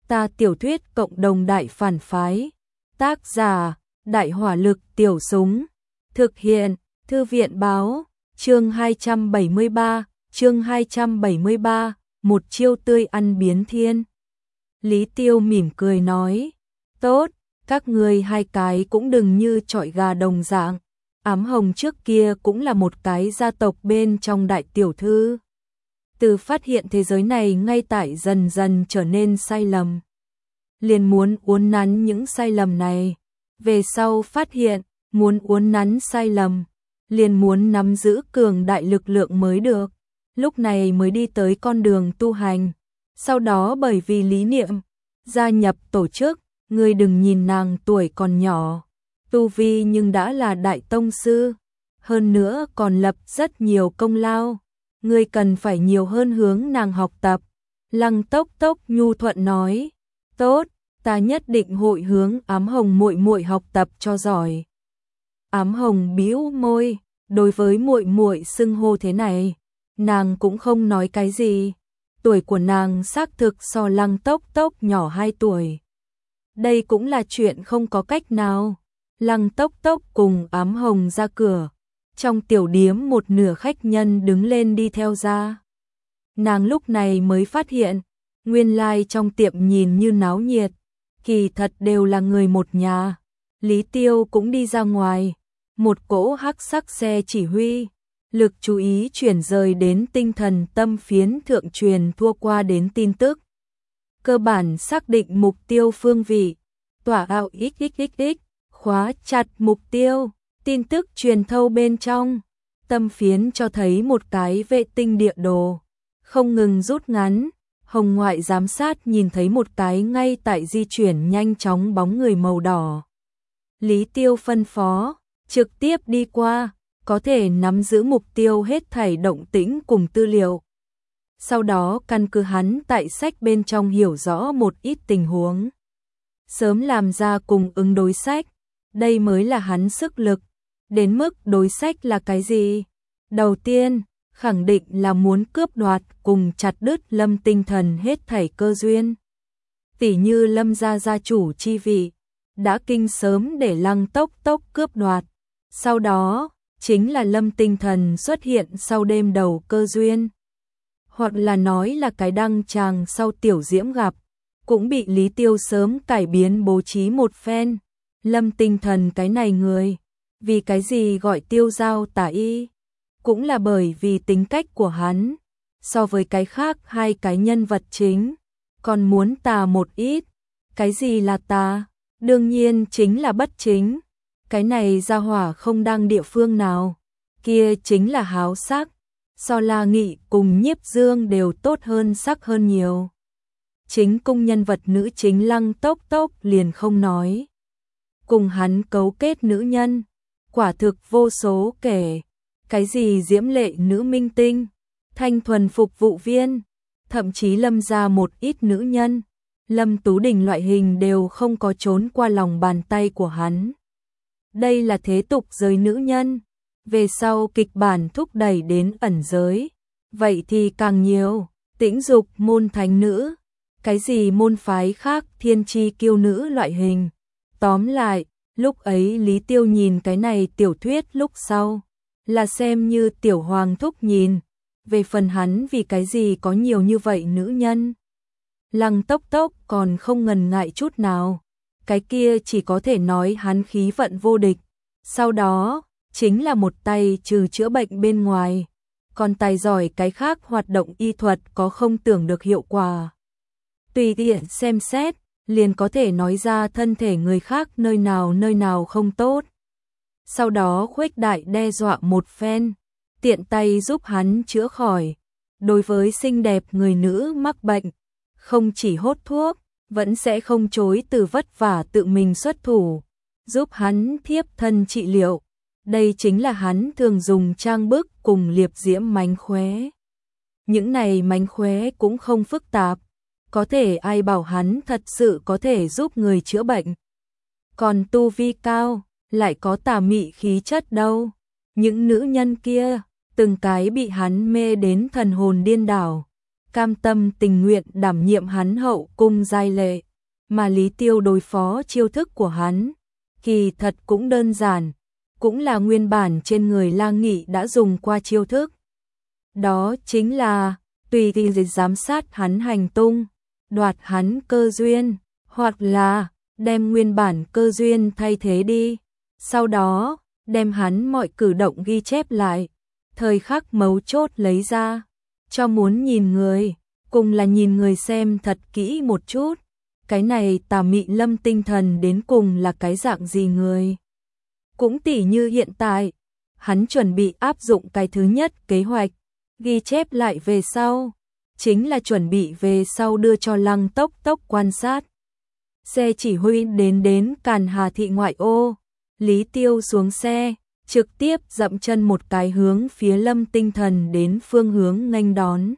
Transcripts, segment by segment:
Ta tiểu thuyết cộng đồng đại phản phái. Tác giả: Đại hỏa lực tiểu súng. Thực hiện: Thư viện báo. Chương 273, một chiêu tươi ăn biến thiên. Lý Tiêu mỉm cười nói, tốt, các ngươi hai cái cũng đừng như chọi gà đồng dạng. Ám Hồng trước kia cũng là một cái gia tộc bên trong đại tiểu thư. Từ phát hiện thế giới này ngay tại dần dần trở nên sai lầm. Liền muốn uốn nắn những sai lầm này. Về sau phát hiện, muốn uốn nắn sai lầm, liền muốn nắm giữ cường đại lực lượng mới được. Lúc này mới đi tới con đường tu hành. Sau đó bởi vì lý niệm, gia nhập tổ chức, ngươi đừng nhìn nàng tuổi còn nhỏ. Tu vi nhưng đã là đại tông sư. Hơn nữa còn lập rất nhiều công lao. Ngươi cần phải nhiều hơn hướng nàng học tập. Lăng Tốc Tốc nhu thuận nói, tốt, ta nhất định hội hướng Ám Hồng muội muội học tập cho giỏi. Ám Hồng bĩu môi, đối với muội muội xưng hô thế này, nàng cũng không nói cái gì. Tuổi của nàng xác thực so Lăng Tốc Tốc nhỏ 2 tuổi. Đây cũng là chuyện không có cách nào. Lăng Tốc Tốc cùng Ám Hồng ra cửa. Trong tiểu điếm một nửa khách nhân đứng lên đi theo ra. Nàng lúc này mới phát hiện, nguyên lai trong tiệm nhìn như náo nhiệt, kỳ thật đều là người một nhà. Lý Tiêu cũng đi ra ngoài, một cỗ hắc sắc xe chỉ huy, lực chú ý chuyển rời đến tinh thần tâm phiến thượng truyền thua qua đến tin tức. Cơ bản xác định mục tiêu phương vị, tỏa ảo xxxx, khóa chặt mục tiêu, tin tức truyền thâu bên trong. Tâm phiến cho thấy một cái vệ tinh địa đồ, không ngừng rút ngắn. Hồng ngoại giám sát nhìn thấy một cái ngay tại di chuyển nhanh chóng bóng người màu đỏ. Lý Tiêu phân phó, trực tiếp đi qua, có thể nắm giữ mục tiêu hết thảy động tĩnh cùng tư liệu. Sau đó căn cứ hắn tại sách bên trong hiểu rõ một ít tình huống. Sớm làm ra cùng ứng đối sách, đây mới là hắn sức lực. Đến mức đối sách là cái gì? Đầu tiên, khẳng định là muốn cướp đoạt cùng chặt đứt Lâm Tinh Thần hết thảy cơ duyên. Tỉ như Lâm gia gia chủ chi vị, đã kinh sớm để Lăng Tốc Tốc cướp đoạt. Sau đó, chính là Lâm Tinh Thần xuất hiện sau đêm đầu cơ duyên. Hoặc là nói là cái đăng tràng sau tiểu diễm gặp, cũng bị Lý Tiêu sớm cải biến bố trí một phen. Lâm Tinh Thần cái này người, vì cái gì gọi tiêu giao tả y? Cũng là bởi vì tính cách của hắn, so với cái khác hai cái nhân vật chính, còn muốn tà một ít. Cái gì là tà? Đương nhiên chính là bất chính. Cái này gia hỏa không đang địa phương nào, kia chính là háo sắc. So La Nghị cùng Nhiếp Dương đều tốt hơn sắc hơn nhiều. Chính cung nhân vật nữ chính Lăng Tốc Tốc liền không nói. Cùng hắn cấu kết nữ nhân, quả thực vô số kể. Cái gì diễm lệ nữ minh tinh, thanh thuần phục vụ viên, thậm chí Lâm gia một ít nữ nhân, Lâm Tú Đình loại hình đều không có trốn qua lòng bàn tay của hắn. Đây là thế tục giới nữ nhân. Về sau kịch bản thúc đẩy đến ẩn giới, vậy thì càng nhiều. Tĩnh dục môn thánh nữ, cái gì môn phái khác thiên chi kiêu nữ loại hình. Tóm lại, lúc ấy Lý Tiêu nhìn cái này tiểu thuyết lúc sau, là xem như tiểu hoàng thúc nhìn. Về phần hắn vì cái gì có nhiều như vậy nữ nhân, Lăng Tốc Tốc còn không ngần ngại chút nào. Cái kia chỉ có thể nói hắn khí vận vô địch. Sau đó, chính là một tay trừ chữa bệnh bên ngoài, còn tài giỏi cái khác hoạt động y thuật có không tưởng được hiệu quả. Tùy tiện xem xét, liền có thể nói ra thân thể người khác nơi nào không tốt. Sau đó khuếch đại đe dọa một phen, tiện tay giúp hắn chữa khỏi. Đối với xinh đẹp người nữ mắc bệnh, không chỉ hốt thuốc, vẫn sẽ không chối từ vất vả tự mình xuất thủ, giúp hắn thiếp thân trị liệu. Đây chính là hắn thường dùng trang bức cùng liệp diễm mánh khóe. Những này mánh khóe cũng không phức tạp, có thể ai bảo hắn thật sự có thể giúp người chữa bệnh. Còn tu vi cao, lại có tà mị khí chất đâu. Những nữ nhân kia, từng cái bị hắn mê đến thần hồn điên đảo. cam tâm tình nguyện đảm nhiệm hắn hậu cung giai lệ, mà Lý Tiêu đối phó chiêu thức của hắn, kỳ thật cũng đơn giản, cũng là nguyên bản trên người La Nghị đã dùng qua chiêu thức. Đó chính là tùy ý giám sát hắn hành tung, đoạt hắn cơ duyên, hoặc là đem nguyên bản cơ duyên thay thế đi, sau đó đem hắn mọi cử động ghi chép lại, thời khắc mấu chốt lấy ra, cho muốn nhìn người, cùng là nhìn người xem thật kỹ một chút, cái này Tà Mị Lâm tinh thần đến cùng là cái dạng gì người. Cũng tỉ như hiện tại, hắn chuẩn bị áp dụng cái thứ nhất kế hoạch, ghi chép lại về sau, chính là chuẩn bị về sau đưa cho Lăng Tốc Tốc quan sát. Xe chỉ huy đến Càn Hà thị ngoại ô, Lý Tiêu xuống xe, trực tiếp dậm chân một cái hướng phía Lâm tinh thần đến phương hướng nghênh đón.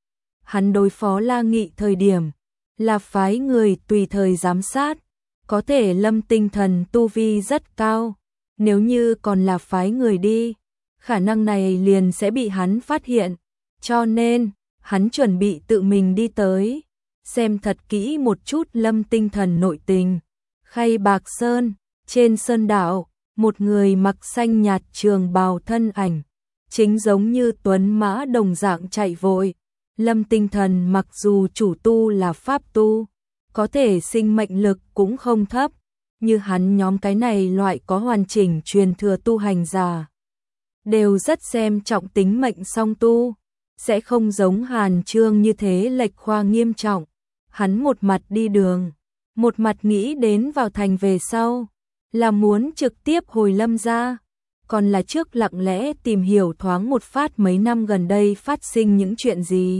Hắn đối phó La Nghị thời điểm, là phái người tùy thời giám sát, có thể Lâm tinh thần tu vi rất cao, nếu như còn là phái người đi, khả năng này liền sẽ bị hắn phát hiện, cho nên, hắn chuẩn bị tự mình đi tới, xem thật kỹ một chút Lâm tinh thần nội tình. Khay Bạc Sơn, trên sơn đảo, một người mặc xanh nhạt trường bào thân ảnh, chính giống như tuấn mã đồng dạng chạy vội. Lâm tinh thần mặc dù chủ tu là pháp tu, có thể sinh mệnh lực cũng không thấp, như hắn nhóm cái này loại có hoàn chỉnh truyền thừa tu hành giả, đều rất xem trọng tính mệnh song tu, sẽ không giống Hàn Chương như thế lệch khoa nghiêm trọng. Hắn một mặt đi đường, một mặt nghĩ đến vào thành về sau, là muốn trực tiếp hồi Lâm gia, còn là trước lặng lẽ tìm hiểu thoáng một phát mấy năm gần đây phát sinh những chuyện gì.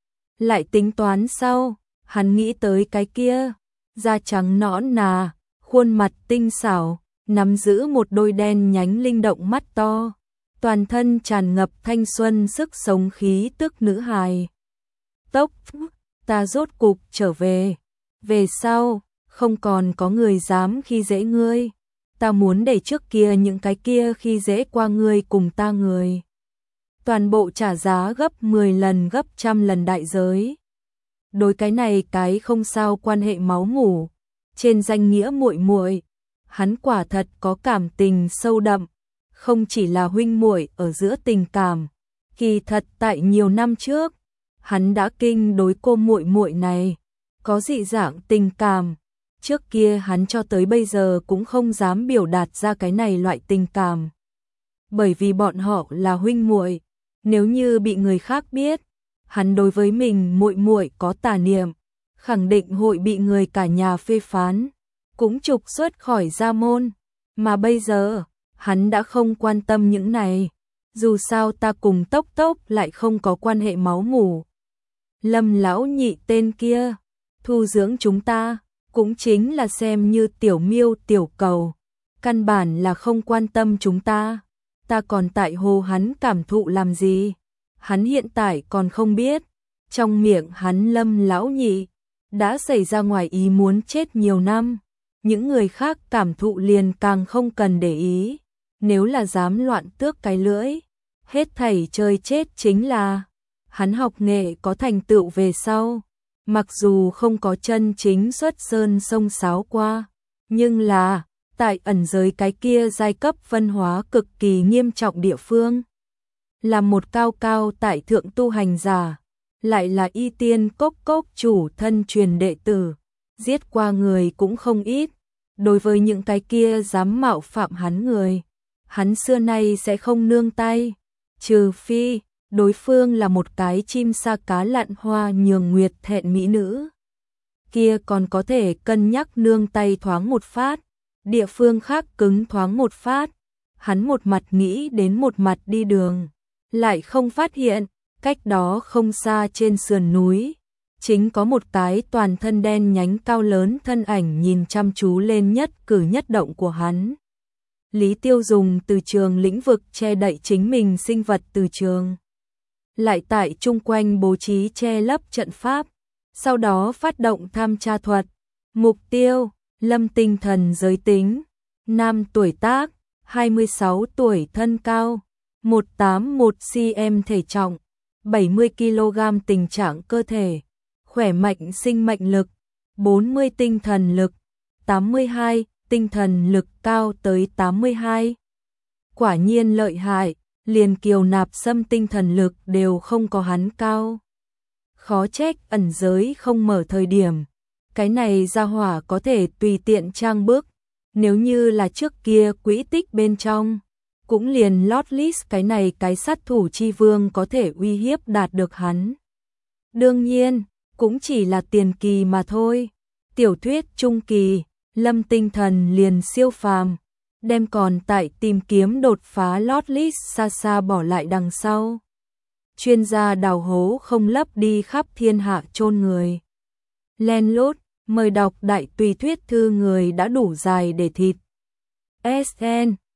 Lại tính toán sau, hắn nghĩ tới cái kia, da trắng nõn nà, khuôn mặt tinh xảo, nắm giữ một đôi đen nhánh linh động mắt to, toàn thân tràn ngập thanh xuân sức sống khí tức nữ hài. Tốc, ta rốt cục trở về sau, không còn có người dám khi dễ ngươi, ta muốn để trước kia những cái kia khi dễ qua ngươi cùng ta người. Toàn bộ trả giá gấp 10 lần gấp trăm lần đại giới. Đối cái này cái không sao quan hệ máu mủ, trên danh nghĩa muội muội, hắn quả thật có cảm tình sâu đậm, không chỉ là huynh muội ở giữa tình cảm, kỳ thật tại nhiều năm trước, hắn đã kinh đối cô muội muội này có dị dạng tình cảm, trước kia hắn cho tới bây giờ cũng không dám biểu đạt ra cái này loại tình cảm. Bởi vì bọn họ là huynh muội, nếu như bị người khác biết, hắn đối với mình muội muội có tà niệm, khẳng định hội bị người cả nhà phê phán, cũng trục xuất khỏi gia môn, mà bây giờ, hắn đã không quan tâm những này, dù sao ta cùng Tốc Tốc lại không có quan hệ máu mủ. Lâm lão nhị tên kia, thu dưỡng chúng ta, cũng chính là xem như tiểu miêu tiểu cầu, căn bản là không quan tâm chúng ta còn tại hồ hắn cảm thụ làm gì, hắn hiện tại còn không biết, trong miệng hắn Lâm lão nhị, đã xảy ra ngoài ý muốn chết nhiều năm, những người khác cảm thụ liền càng không cần để ý, nếu là dám loạn tước cái lưỡi, hết thảy chơi chết chính là, hắn học nghệ có thành tựu về sau, mặc dù không có chân chính xuất sơn sông sáo qua, nhưng là, tại ẩn giới cái kia giai cấp phân hóa cực kỳ nghiêm trọng địa phương, là một cao cao tại thượng tu hành giả, lại là y tiên cốc cốc chủ thân truyền đệ tử, giết qua người cũng không ít, đối với những cái kia dám mạo phạm hắn người, hắn xưa nay sẽ không nương tay, trừ phi đối phương là một cái chim sa cá lặn hoa nhường nguyệt thẹn mỹ nữ, kia còn có thể cân nhắc nương tay thoáng một phát, địa phương khác cứng thoáng một phát, hắn một mặt nghĩ đến một mặt đi đường, lại không phát hiện, cách đó không xa trên sườn núi, chính có một cái toàn thân đen nhánh cao lớn thân ảnh nhìn chăm chú lên nhất cử nhất động của hắn. Lý Tiêu dùng từ trường lĩnh vực che đậy chính mình sinh vật từ trường, lại tại chung quanh bố trí che lấp trận pháp, sau đó phát động tham tra thuật, mục tiêu, Lâm tinh thần giới tính, nam tuổi tác, 26 tuổi thân cao, 181 cm thể trọng, 70 kg tình trạng cơ thể, khỏe mạnh sinh mệnh lực, 40 tinh thần lực, 82, tinh thần lực cao tới 82. Quả nhiên lợi hại, liền Kiều Nạp Sâm tinh thần lực đều không có hắn cao. Khó trách ẩn giới không mở thời điểm, cái này gia hỏa có thể tùy tiện trang bước, nếu như là trước kia quỹ tích bên trong, cũng liền lót list cái này cái sát thủ chi vương có thể uy hiếp đạt được hắn. Đương nhiên, cũng chỉ là tiền kỳ mà thôi. Tiểu thuyết trung kỳ, Lâm tinh thần liền siêu phàm, đem còn tại tìm kiếm đột phá lót list xa xa bỏ lại đằng sau. Chuyên gia đào hố không lấp đi khắp thiên hạ chôn người. Len lút, mời đọc đại tùy thuyết thư người đã đủ dài để thịt. SN